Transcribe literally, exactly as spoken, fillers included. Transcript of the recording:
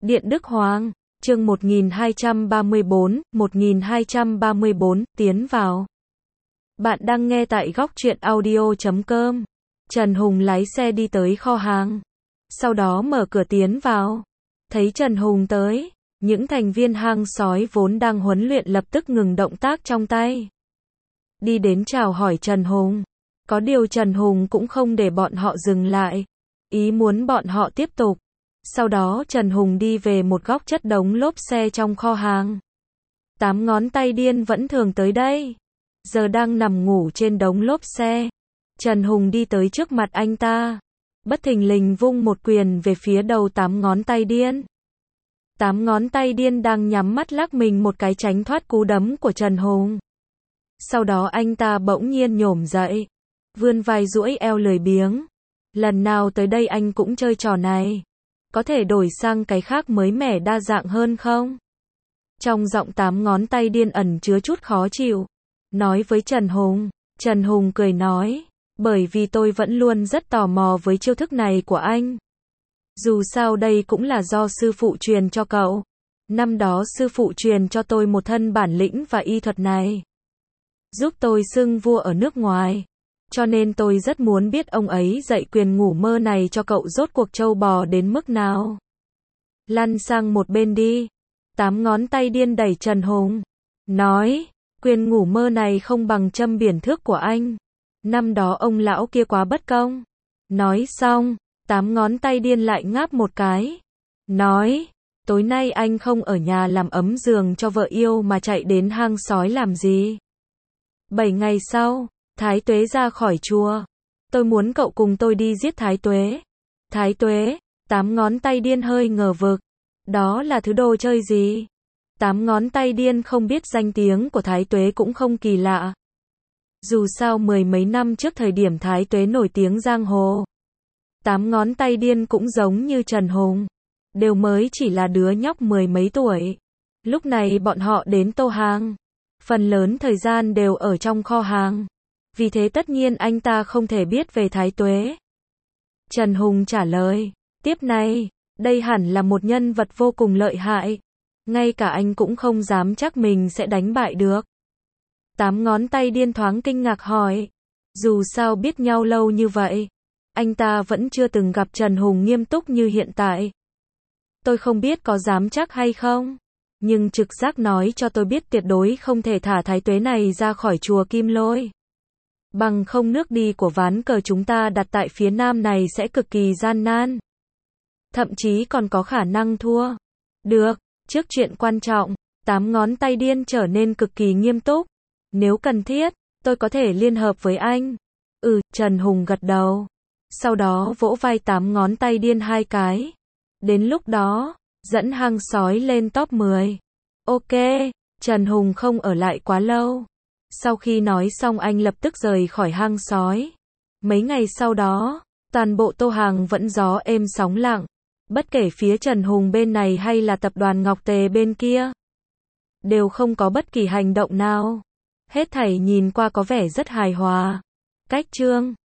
Điện Đức Hoàng, chương một nghìn hai trăm ba mươi bốn, một nghìn hai trăm ba mươi bốn, tiến vào. Bạn đang nghe tại góc truyện audio chấm com. Trần Hùng lái xe đi tới kho hàng. Sau đó mở cửa tiến vào. Thấy Trần Hùng tới, những thành viên hang sói vốn đang huấn luyện lập tức ngừng động tác trong tay. Đi đến chào hỏi Trần Hùng. Có điều Trần Hùng cũng không để bọn họ dừng lại. Ý muốn bọn họ tiếp tục. Sau đó Trần Hùng đi về một góc chất đống lốp xe trong kho hàng. Tám ngón tay điên vẫn thường tới đây. Giờ đang nằm ngủ trên đống lốp xe. Trần Hùng đi tới trước mặt anh ta. Bất thình lình vung một quyền về phía đầu tám ngón tay điên. Tám ngón tay điên đang nhắm mắt lắc mình một cái tránh thoát cú đấm của Trần Hùng. Sau đó anh ta bỗng nhiên nhổm dậy. Vươn vai duỗi eo lười biếng. Lần nào tới đây anh cũng chơi trò này. Có thể đổi sang cái khác mới mẻ đa dạng hơn không? Trong giọng tám ngón tay điên ẩn chứa chút khó chịu. Nói với Trần Hùng. Trần Hùng cười nói. Bởi vì tôi vẫn luôn rất tò mò với chiêu thức này của anh. Dù sao đây cũng là do sư phụ truyền cho cậu. Năm đó sư phụ truyền cho tôi một thân bản lĩnh và y thuật này. Giúp tôi xưng vua ở nước ngoài. Cho nên tôi rất muốn biết ông ấy dạy quyền ngủ mơ này cho cậu rốt cuộc trâu bò đến mức nào. Lăn sang một bên đi. Tám ngón tay điên đẩy Trần Hùng. Nói, quyền ngủ mơ này không bằng châm biển thước của anh. Năm đó ông lão kia quá bất công. Nói xong, tám ngón tay điên lại ngáp một cái. Nói, tối nay anh không ở nhà làm ấm giường cho vợ yêu mà chạy đến hang sói làm gì. Bảy ngày sau, Thái Tuế ra khỏi chùa. Tôi muốn cậu cùng tôi đi giết Thái Tuế. Thái Tuế, tám ngón tay điên hơi ngờ vực. Đó là thứ đồ chơi gì? Tám ngón tay điên không biết danh tiếng của Thái Tuế cũng không kỳ lạ. Dù sao mười mấy năm trước thời điểm Thái Tuế nổi tiếng giang hồ. Tám ngón tay điên cũng giống như Trần Hùng. Đều mới chỉ là đứa nhóc mười mấy tuổi. Lúc này bọn họ đến Tô Hàng. Phần lớn thời gian đều ở trong kho hàng. Vì thế tất nhiên anh ta không thể biết về Thái Tuế. Trần Hùng trả lời. Tiếp này, đây hẳn là một nhân vật vô cùng lợi hại. Ngay cả anh cũng không dám chắc mình sẽ đánh bại được. Tám ngón tay điên thoáng kinh ngạc hỏi. Dù sao biết nhau lâu như vậy, anh ta vẫn chưa từng gặp Trần Hùng nghiêm túc như hiện tại. Tôi không biết có dám chắc hay không. Nhưng trực giác nói cho tôi biết tuyệt đối không thể thả Thái Tuế này ra khỏi chùa Kim Lôi. Bằng không nước đi của ván cờ chúng ta đặt tại phía nam này sẽ cực kỳ gian nan. Thậm chí còn có khả năng thua. Được, trước chuyện quan trọng, tám ngón tay điên trở nên cực kỳ nghiêm túc. Nếu cần thiết, tôi có thể liên hợp với anh. Ừ, Trần Hùng gật đầu. Sau đó vỗ vai tám ngón tay điên hai cái. Đến lúc đó, dẫn hang sói lên top mười. Ok, Trần Hùng không ở lại quá lâu. Sau khi nói xong anh lập tức rời khỏi hang sói. Mấy ngày sau đó, toàn bộ Tô Hàng vẫn gió êm sóng lặng. Bất kể phía Trần Hùng bên này hay là tập đoàn Ngọc Tề bên kia, đều không có bất kỳ hành động nào. Hết thảy nhìn qua có vẻ rất hài hòa. Cách chương